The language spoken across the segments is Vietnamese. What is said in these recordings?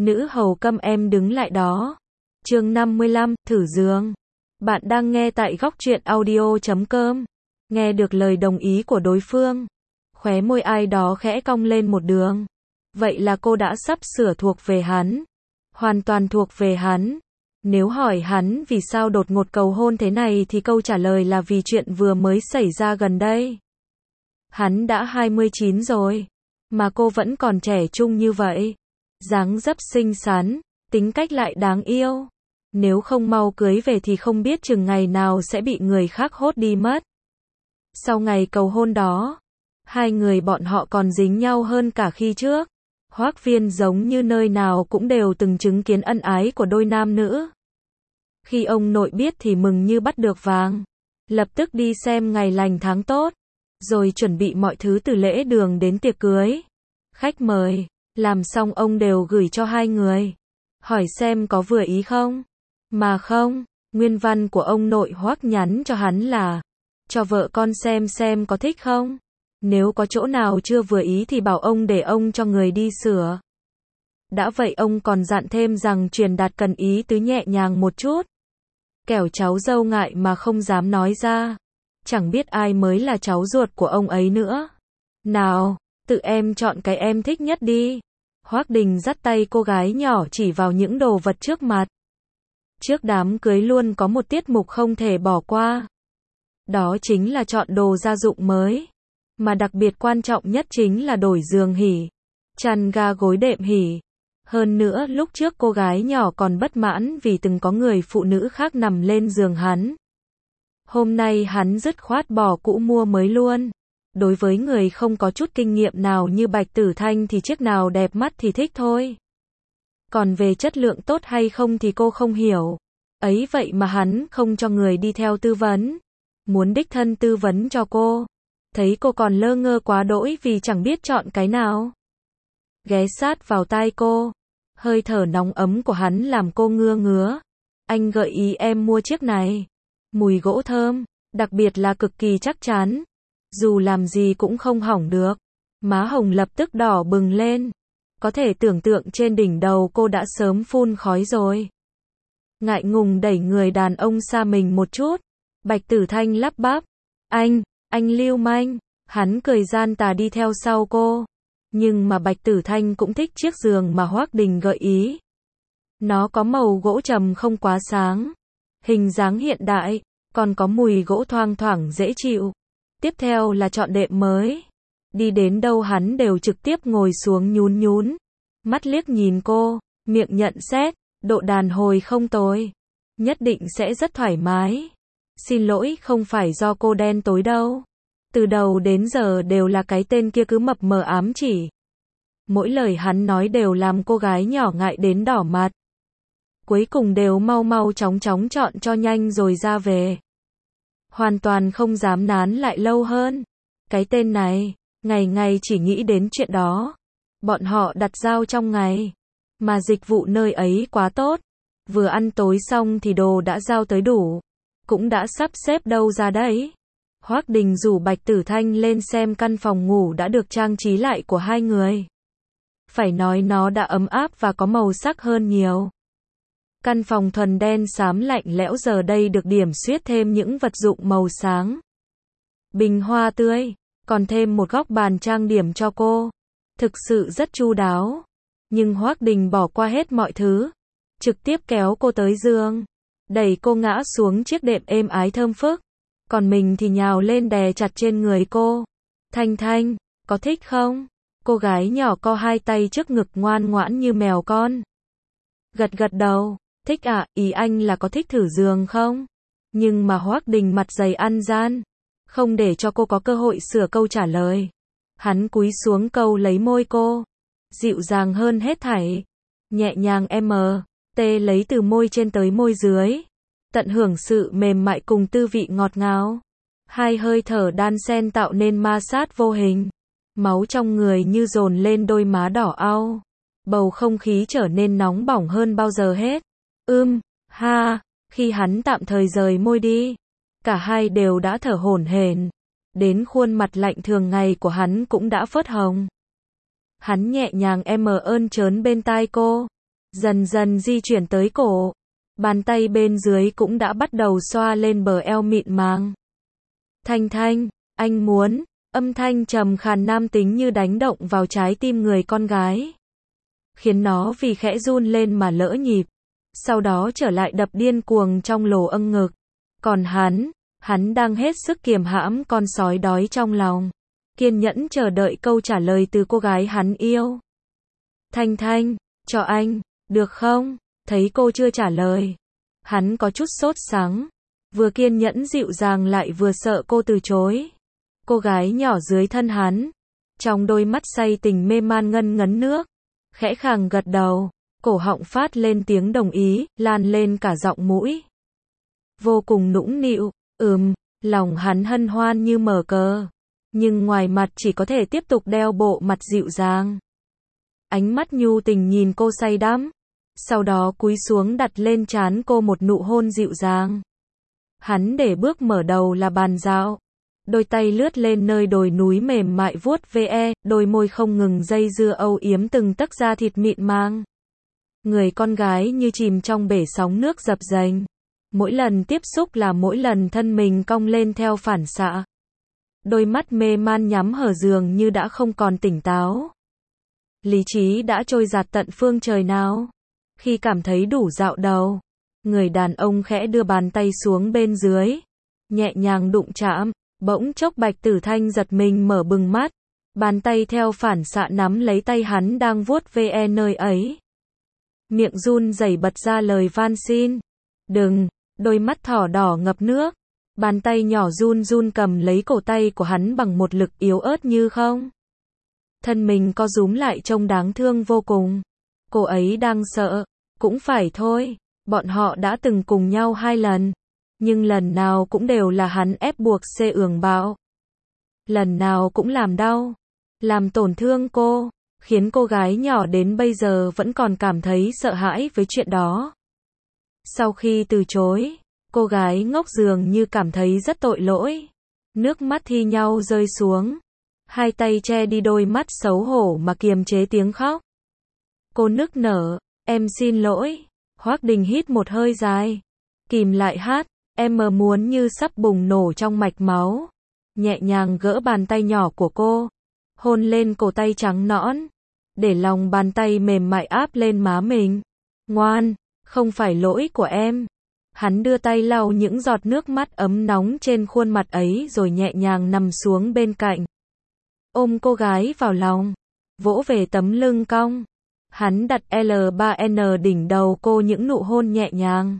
Nữ hầu câm em đứng lại đó. Chương 55, thử giường. Bạn đang nghe tại góc truyện audio.com. Nghe được lời đồng ý của đối phương, khóe môi ai đó khẽ cong lên một đường. Vậy là cô đã sắp sửa thuộc về hắn. Hoàn toàn thuộc về hắn. Nếu hỏi hắn vì sao đột ngột cầu hôn thế này thì câu trả lời là vì chuyện vừa mới xảy ra gần đây. Hắn đã 29 rồi, mà cô vẫn còn trẻ trung như vậy. Dáng dấp xinh xắn, tính cách lại đáng yêu. Nếu không mau cưới về thì không biết chừng ngày nào sẽ bị người khác hốt đi mất. Sau ngày cầu hôn đó, hai người bọn họ còn dính nhau hơn cả khi trước. Hoác Viên giống như nơi nào cũng đều từng chứng kiến ân ái của đôi nam nữ. Khi ông nội biết thì mừng như bắt được vàng. Lập tức đi xem ngày lành tháng tốt, rồi chuẩn bị mọi thứ từ lễ đường đến tiệc cưới. Khách mời, làm xong ông đều gửi cho hai người. Hỏi xem có vừa ý không? Mà không, nguyên văn của ông nội Hoác nhắn cho hắn là cho vợ con xem có thích không? Nếu có chỗ nào chưa vừa ý thì bảo ông để ông cho người đi sửa. Đã vậy ông còn dặn thêm rằng truyền đạt cần ý tứ nhẹ nhàng một chút. Kẻo cháu dâu ngại mà không dám nói ra. Chẳng biết ai mới là cháu ruột của ông ấy nữa. Nào, tự em chọn cái em thích nhất đi. Hoác Đình dắt tay cô gái nhỏ chỉ vào những đồ vật trước mặt. Trước đám cưới luôn có một tiết mục không thể bỏ qua. Đó chính là chọn đồ gia dụng mới. Mà đặc biệt quan trọng nhất chính là đổi giường hỉ. Chăn ga gối đệm hỉ. Hơn nữa lúc trước cô gái nhỏ còn bất mãn vì từng có người phụ nữ khác nằm lên giường hắn. Hôm nay hắn dứt khoát bỏ cũ mua mới luôn. Đối với người không có chút kinh nghiệm nào như Bạch Tử Thanh thì chiếc nào đẹp mắt thì thích thôi. Còn về chất lượng tốt hay không thì cô không hiểu. Ấy vậy mà hắn không cho người đi theo tư vấn. Muốn đích thân tư vấn cho cô. Thấy cô còn lơ ngơ quá đỗi vì chẳng biết chọn cái nào. Ghé sát vào tai cô. Hơi thở nóng ấm của hắn làm cô ngứa ngứa. Anh gợi ý em mua chiếc này. Mùi gỗ thơm, đặc biệt là cực kỳ chắc chắn. Dù làm gì cũng không hỏng được. Má hồng lập tức đỏ bừng lên. Có thể tưởng tượng trên đỉnh đầu cô đã sớm phun khói rồi. Ngại ngùng đẩy người đàn ông xa mình một chút. Bạch Tử Thanh lắp bắp. Anh lưu manh. Hắn cười gian tà đi theo sau cô. Nhưng mà Bạch Tử Thanh cũng thích chiếc giường mà Hoác Đình gợi ý. Nó có màu gỗ trầm không quá sáng. Hình dáng hiện đại. Còn có mùi gỗ thoang thoảng dễ chịu. Tiếp theo là chọn đệm mới. Đi đến đâu hắn đều trực tiếp ngồi xuống nhún. Mắt liếc nhìn cô. Miệng nhận xét. Độ đàn hồi không tồi. Nhất định sẽ rất thoải mái. Xin lỗi không phải do cô đen tối đâu. Từ đầu đến giờ đều là cái tên kia cứ mập mờ ám chỉ. Mỗi lời hắn nói đều làm cô gái nhỏ ngại đến đỏ mặt. Cuối cùng đều mau chóng chọn cho nhanh rồi ra về. Hoàn toàn không dám nán lại lâu hơn. Cái tên này, ngày chỉ nghĩ đến chuyện đó. Bọn họ đặt giao trong ngày. Mà dịch vụ nơi ấy quá tốt. Vừa ăn tối xong thì đồ đã giao tới đủ. Cũng đã sắp xếp đâu ra đấy. Hoác Đình rủ Bạch Tử Thanh lên xem căn phòng ngủ đã được trang trí lại của hai người. Phải nói nó đã ấm áp và có màu sắc hơn nhiều. Căn phòng thuần đen xám lạnh lẽo giờ đây được điểm xuyết thêm những vật dụng màu sáng. Bình hoa tươi, còn thêm một góc bàn trang điểm cho cô. Thực sự rất chu đáo. Nhưng Hoác Đình bỏ qua hết mọi thứ. Trực tiếp kéo cô tới giường. Đẩy cô ngã xuống chiếc đệm êm ái thơm phức. Còn mình thì nhào lên đè chặt trên người cô. Thanh, có thích không? Cô gái nhỏ co hai tay trước ngực ngoan ngoãn như mèo con. Gật đầu. Thích ạ, ý anh là có thích thử giường không? Nhưng mà Hoác Đình mặt dày ăn gian. Không để cho cô có cơ hội sửa câu trả lời. Hắn cúi xuống câu lấy môi cô. Dịu dàng hơn hết thảy. Nhẹ nhàng tê lấy từ môi trên tới môi dưới. Tận hưởng sự mềm mại cùng tư vị ngọt ngào. Hai hơi thở đan xen tạo nên ma sát vô hình. Máu trong người như dồn lên đôi má đỏ au. Bầu không khí trở nên nóng bỏng hơn bao giờ hết. Khi hắn tạm thời rời môi đi. Cả hai đều đã thở hổn hển. Đến khuôn mặt lạnh thường ngày của hắn cũng đã phớt hồng. Hắn nhẹ nhàng ơn trớn bên tai cô. dần dần di chuyển tới cổ. Bàn tay bên dưới cũng đã bắt đầu xoa lên bờ eo mịn màng. Thanh Thanh, anh muốn, âm thanh trầm khàn nam tính như đánh động vào trái tim người con gái. Khiến nó vì khẽ run lên mà lỡ nhịp. Sau đó trở lại đập điên cuồng trong lồ âng ngực. Còn hắn đang hết sức kiềm hãm con sói đói trong lòng. Kiên nhẫn chờ đợi câu trả lời từ cô gái hắn yêu. Thanh Thanh, cho anh, được không? Thấy cô chưa trả lời. Hắn có chút sốt sắng. Vừa kiên nhẫn dịu dàng lại vừa sợ cô từ chối. Cô gái nhỏ dưới thân hắn. Trong đôi mắt say tình mê man ngân ngấn nước. Khẽ khàng gật đầu. Cổ họng phát lên tiếng đồng ý, lan lên cả giọng mũi. Vô cùng nũng nịu, lòng hắn hân hoan như mở cờ. Nhưng ngoài mặt chỉ có thể tiếp tục đeo bộ mặt dịu dàng. Ánh mắt nhu tình nhìn cô say đắm. Sau đó cúi xuống đặt lên trán cô một nụ hôn dịu dàng. Hắn để bước mở đầu là bàn dạo. Đôi tay lướt lên nơi đồi núi mềm mại vuốt ve, đôi môi không ngừng dây dưa âu yếm từng tấc da thịt mịn màng. Người con gái như chìm trong bể sóng nước dập dềnh. Mỗi lần tiếp xúc là mỗi lần thân mình cong lên theo phản xạ. Đôi mắt mê man nhắm hở dường như đã không còn tỉnh táo. Lý trí đã trôi giạt tận phương trời nào. Khi cảm thấy đủ dạo đầu, người đàn ông khẽ đưa bàn tay xuống bên dưới, nhẹ nhàng đụng chạm, bỗng chốc Bạch Tử Thanh giật mình mở bừng mắt, bàn tay theo phản xạ nắm lấy tay hắn đang vuốt ve nơi ấy. Miệng run rẩy bật ra lời van xin. Đừng, đôi mắt thỏ đỏ ngập nước, bàn tay nhỏ run run cầm lấy cổ tay của hắn bằng một lực yếu ớt như không. Thân mình co rúm lại trông đáng thương vô cùng. Cô ấy đang sợ. Cũng phải thôi, bọn họ đã từng cùng nhau 2 lần. Nhưng lần nào cũng đều là hắn ép buộc xê ưởng bạo. Lần nào cũng làm đau. Làm tổn thương cô. Khiến cô gái nhỏ đến bây giờ vẫn còn cảm thấy sợ hãi với chuyện đó. Sau khi từ chối, cô gái ngốc dường như cảm thấy rất tội lỗi. Nước mắt thi nhau rơi xuống. Hai tay che đi đôi mắt xấu hổ mà kiềm chế tiếng khóc. Cô nức nở. Em xin lỗi. Hoắc Đình hít một hơi dài. Kìm lại hát. Em muốn như sắp bùng nổ trong mạch máu. Nhẹ nhàng gỡ bàn tay nhỏ của cô. Hôn lên cổ tay trắng nõn. Để lòng bàn tay mềm mại áp lên má mình. Ngoan, không phải lỗi của em. Hắn đưa tay lau những giọt nước mắt ấm nóng trên khuôn mặt ấy rồi nhẹ nhàng nằm xuống bên cạnh. Ôm cô gái vào lòng. Vỗ về tấm lưng cong. Hắn đặt L3N đỉnh đầu cô những nụ hôn nhẹ nhàng.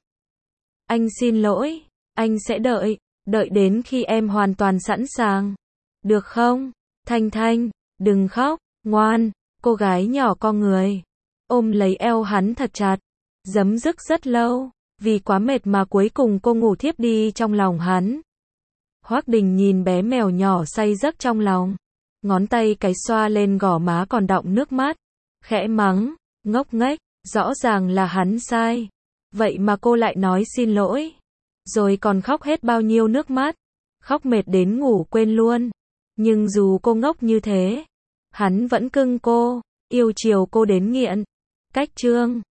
Anh xin lỗi, anh sẽ đợi đến khi em hoàn toàn sẵn sàng. Được không? Thanh Thanh, đừng khóc, ngoan. Cô gái nhỏ co người, ôm lấy eo hắn thật chặt. Dấm dứt rất lâu, vì quá mệt mà cuối cùng cô ngủ thiếp đi trong lòng hắn. Hoắc Đình nhìn bé mèo nhỏ say giấc trong lòng. Ngón tay cái xoa lên gò má còn đọng nước mắt. Khẽ mắng, ngốc nghếch, rõ ràng là hắn sai. Vậy mà cô lại nói xin lỗi. Rồi còn khóc hết bao nhiêu nước mắt. Khóc mệt đến ngủ quên luôn. Nhưng dù cô ngốc như thế, hắn vẫn cưng cô, yêu chiều cô đến nghiện. Cách chương